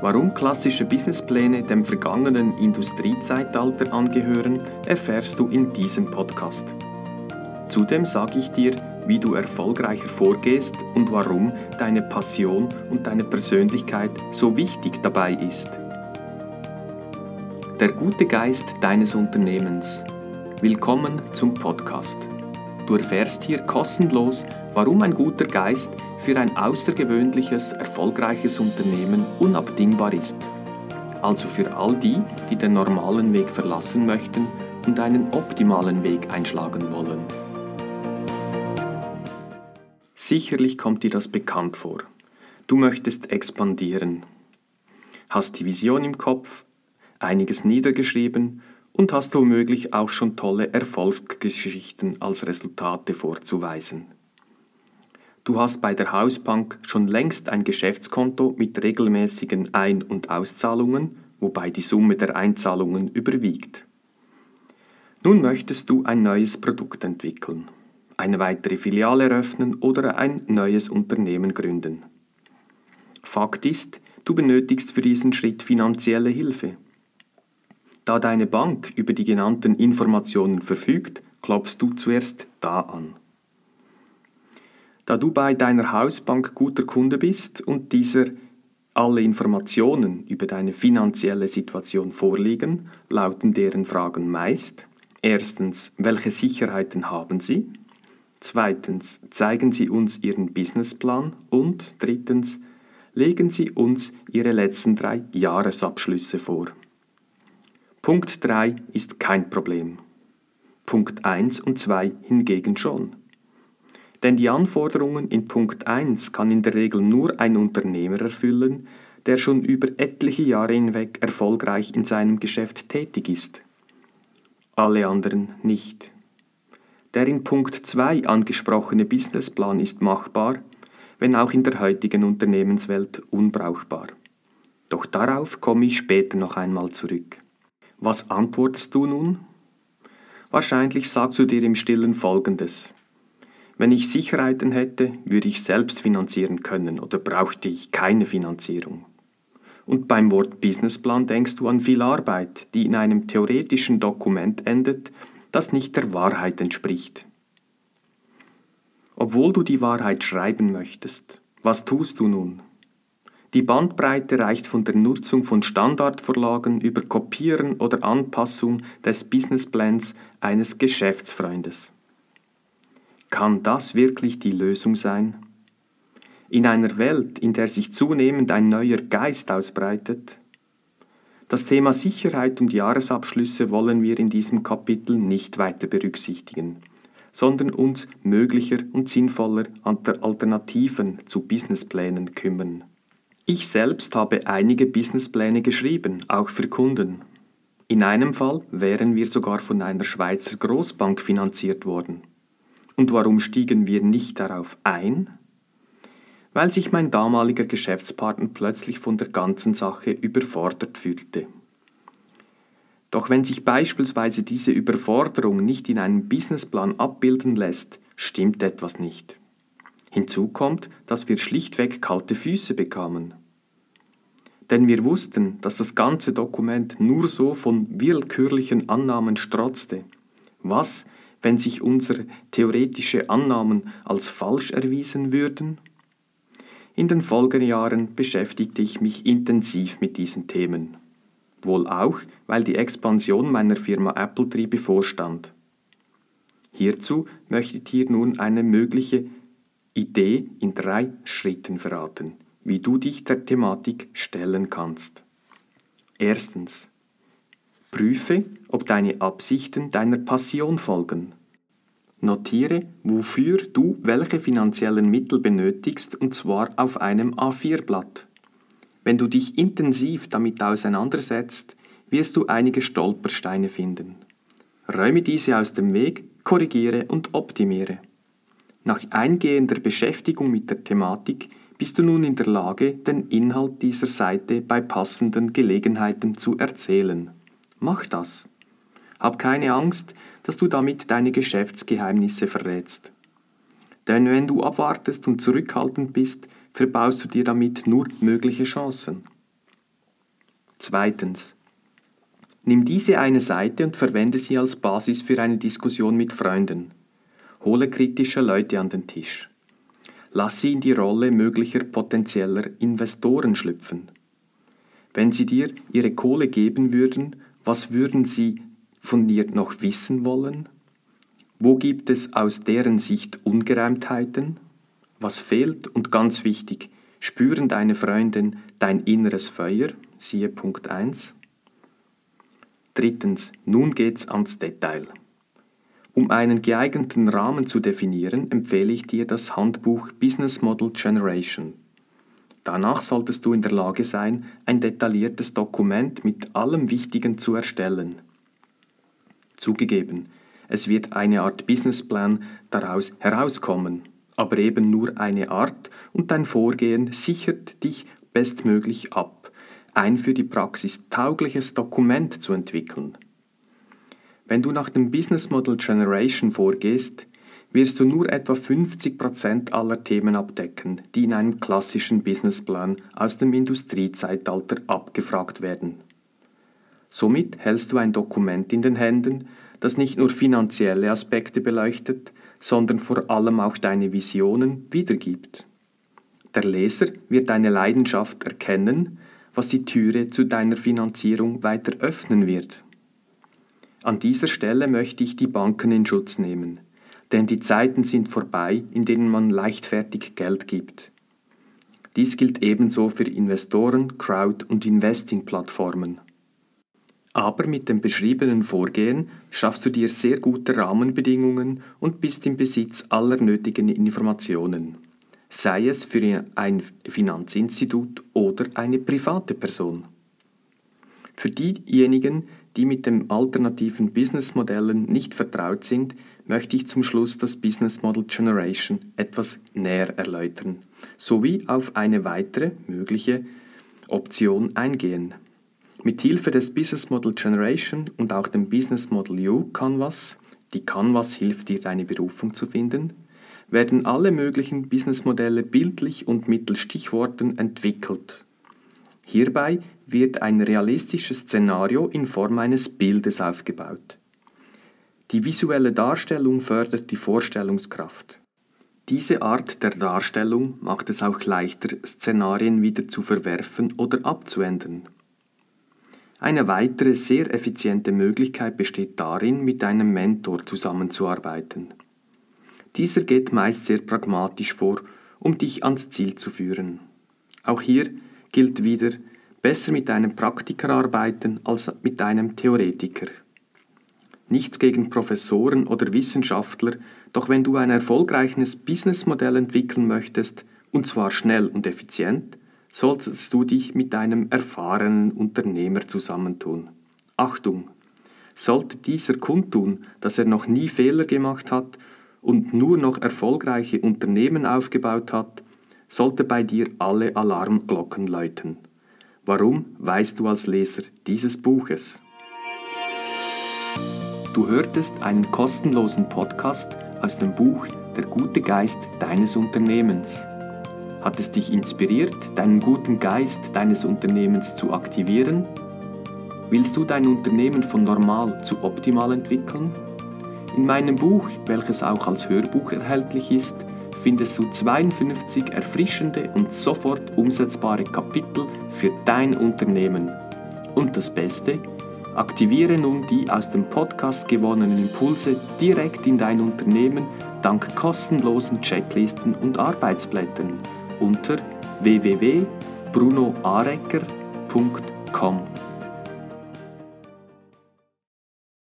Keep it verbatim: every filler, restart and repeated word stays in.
Warum klassische Businesspläne dem vergangenen Industriezeitalter angehören, erfährst du in diesem Podcast. Zudem sage ich dir, wie du erfolgreicher vorgehst und warum deine Passion und deine Persönlichkeit so wichtig dabei ist. Der gute Geist deines Unternehmens. Willkommen zum Podcast. Du erfährst hier kostenlos, warum ein guter Geist für ein außergewöhnliches, erfolgreiches Unternehmen unabdingbar ist. Also für all die, die den normalen Weg verlassen möchten und einen optimalen Weg einschlagen wollen. Sicherlich kommt dir das bekannt vor. Du möchtest expandieren. Hast die Vision im Kopf, einiges niedergeschrieben und hast womöglich auch schon tolle Erfolgsgeschichten als Resultate vorzuweisen. Du hast bei der Hausbank schon längst ein Geschäftskonto mit regelmäßigen Ein- und Auszahlungen, wobei die Summe der Einzahlungen überwiegt. Nun möchtest du ein neues Produkt entwickeln, eine weitere Filiale eröffnen oder ein neues Unternehmen gründen. Fakt ist, du benötigst für diesen Schritt finanzielle Hilfe. Da deine Bank über die genannten Informationen verfügt, klopfst du zuerst da an. Da du bei deiner Hausbank guter Kunde bist und dieser alle Informationen über deine finanzielle Situation vorliegen, lauten deren Fragen meist: Erstens, welche Sicherheiten haben Sie? Zweitens, zeigen Sie uns Ihren Businessplan? Und drittens, legen Sie uns Ihre letzten drei Jahresabschlüsse vor. Punkt drei ist kein Problem. Punkt eins und zwei hingegen schon. Denn die Anforderungen in Punkt eins kann in der Regel nur ein Unternehmer erfüllen, der schon über etliche Jahre hinweg erfolgreich in seinem Geschäft tätig ist. Alle anderen nicht. Der in Punkt zwei angesprochene Businessplan ist machbar, wenn auch in der heutigen Unternehmenswelt unbrauchbar. Doch darauf komme ich später noch einmal zurück. Was antwortest du nun? Wahrscheinlich sagst du dir im Stillen Folgendes: Wenn ich Sicherheiten hätte, würde ich selbst finanzieren können oder brauchte ich keine Finanzierung. Und beim Wort Businessplan denkst du an viel Arbeit, die in einem theoretischen Dokument endet, das nicht der Wahrheit entspricht. Obwohl du die Wahrheit schreiben möchtest, was tust du nun? Die Bandbreite reicht von der Nutzung von Standardvorlagen über Kopieren oder Anpassung des Businessplans eines Geschäftsfreundes. Kann das wirklich die Lösung sein? In einer Welt, in der sich zunehmend ein neuer Geist ausbreitet? Das Thema Sicherheit und Jahresabschlüsse wollen wir in diesem Kapitel nicht weiter berücksichtigen, sondern uns möglicher und sinnvoller an Alternativen zu Businessplänen kümmern. Ich selbst habe einige Businesspläne geschrieben, auch für Kunden. In einem Fall wären wir sogar von einer Schweizer Großbank finanziert worden. Und warum stiegen wir nicht darauf ein? Weil sich mein damaliger Geschäftspartner plötzlich von der ganzen Sache überfordert fühlte. Doch wenn sich beispielsweise diese Überforderung nicht in einem Businessplan abbilden lässt, stimmt etwas nicht. Hinzu kommt, dass wir schlichtweg kalte Füße bekamen. Denn wir wussten, dass das ganze Dokument nur so von willkürlichen Annahmen strotzte. Was, wenn sich unsere theoretische Annahmen als falsch erwiesen würden? In den Folgejahren beschäftigte ich mich intensiv mit diesen Themen. Wohl auch, weil die Expansion meiner Firma Appletree bevorstand. Hierzu möchte ich dir nun eine mögliche Idee in drei Schritten verraten, wie du dich der Thematik stellen kannst. Erstens. Prüfe, ob deine Absichten deiner Passion folgen. Notiere, wofür du welche finanziellen Mittel benötigst, und zwar auf einem A vier Blatt. Wenn du dich intensiv damit auseinandersetzt, wirst du einige Stolpersteine finden. Räume diese aus dem Weg, korrigiere und optimiere. Nach eingehender Beschäftigung mit der Thematik bist du nun in der Lage, den Inhalt dieser Seite bei passenden Gelegenheiten zu erzählen. Mach das. Hab keine Angst, dass du damit deine Geschäftsgeheimnisse verrätst. Denn wenn du abwartest und zurückhaltend bist, verbaust du dir damit nur mögliche Chancen. Zweitens. Nimm diese eine Seite und verwende sie als Basis für eine Diskussion mit Freunden. Hole kritische Leute an den Tisch. Lass sie in die Rolle möglicher potenzieller Investoren schlüpfen. Wenn sie dir ihre Kohle geben würden, was würden sie von dir noch wissen wollen? Wo gibt es aus deren Sicht Ungereimtheiten? Was fehlt? Und ganz wichtig, spüren deine Freundin dein inneres Feuer? Siehe Punkt eins. Drittens, nun geht's ans Detail. Um einen geeigneten Rahmen zu definieren, empfehle ich dir das Handbuch Business Model Generation. Danach solltest du in der Lage sein, ein detailliertes Dokument mit allem Wichtigen zu erstellen. Zugegeben, es wird eine Art Businessplan daraus herauskommen, aber eben nur eine Art und dein Vorgehen sichert dich bestmöglich ab, ein für die Praxis taugliches Dokument zu entwickeln. Wenn du nach dem Business Model Generation vorgehst, wirst du nur etwa fünfzig Prozent aller Themen abdecken, die in einem klassischen Businessplan aus dem Industriezeitalter abgefragt werden. Somit hältst du ein Dokument in den Händen, das nicht nur finanzielle Aspekte beleuchtet, sondern vor allem auch deine Visionen wiedergibt. Der Leser wird deine Leidenschaft erkennen, was die Türe zu deiner Finanzierung weiter öffnen wird. An dieser Stelle möchte ich die Banken in Schutz nehmen, denn die Zeiten sind vorbei, in denen man leichtfertig Geld gibt. Dies gilt ebenso für Investoren, Crowd- und Investing-Plattformen. Aber mit dem beschriebenen Vorgehen schaffst du dir sehr gute Rahmenbedingungen und bist im Besitz aller nötigen Informationen, sei es für ein Finanzinstitut oder eine private Person. Für diejenigen, die mit den alternativen Businessmodellen nicht vertraut sind, möchte ich zum Schluss das Business Model Generation etwas näher erläutern, sowie auf eine weitere mögliche Option eingehen. Mit Hilfe des Business Model Generation und auch dem Business Model U Canvas, die Canvas hilft dir, deine Berufung zu finden, werden alle möglichen Businessmodelle bildlich und mittels Stichworten entwickelt. Hierbei wird ein realistisches Szenario in Form eines Bildes aufgebaut. Die visuelle Darstellung fördert die Vorstellungskraft. Diese Art der Darstellung macht es auch leichter, Szenarien wieder zu verwerfen oder abzuändern. Eine weitere sehr effiziente Möglichkeit besteht darin, mit einem Mentor zusammenzuarbeiten. Dieser geht meist sehr pragmatisch vor, um dich ans Ziel zu führen. Auch hier gilt wieder, besser mit einem Praktiker arbeiten als mit einem Theoretiker. Nichts gegen Professoren oder Wissenschaftler, doch wenn du ein erfolgreiches Businessmodell entwickeln möchtest, und zwar schnell und effizient, solltest du dich mit einem erfahrenen Unternehmer zusammentun. Achtung! Sollte dieser kundtun, dass er noch nie Fehler gemacht hat und nur noch erfolgreiche Unternehmen aufgebaut hat, sollte bei dir alle Alarmglocken läuten. Warum, weißt du als Leser dieses Buches. Du hörtest einen kostenlosen Podcast aus dem Buch Der gute Geist deines Unternehmens. Hat es dich inspiriert, deinen guten Geist deines Unternehmens zu aktivieren? Willst du dein Unternehmen von normal zu optimal entwickeln? In meinem Buch, welches auch als Hörbuch erhältlich ist, findest du zweiundfünfzig erfrischende und sofort umsetzbare Kapitel für dein Unternehmen. Und das Beste, aktiviere nun die aus dem Podcast gewonnenen Impulse direkt in dein Unternehmen dank kostenlosen Checklisten und Arbeitsblättern unter w w w punkt bruno arecker punkt com.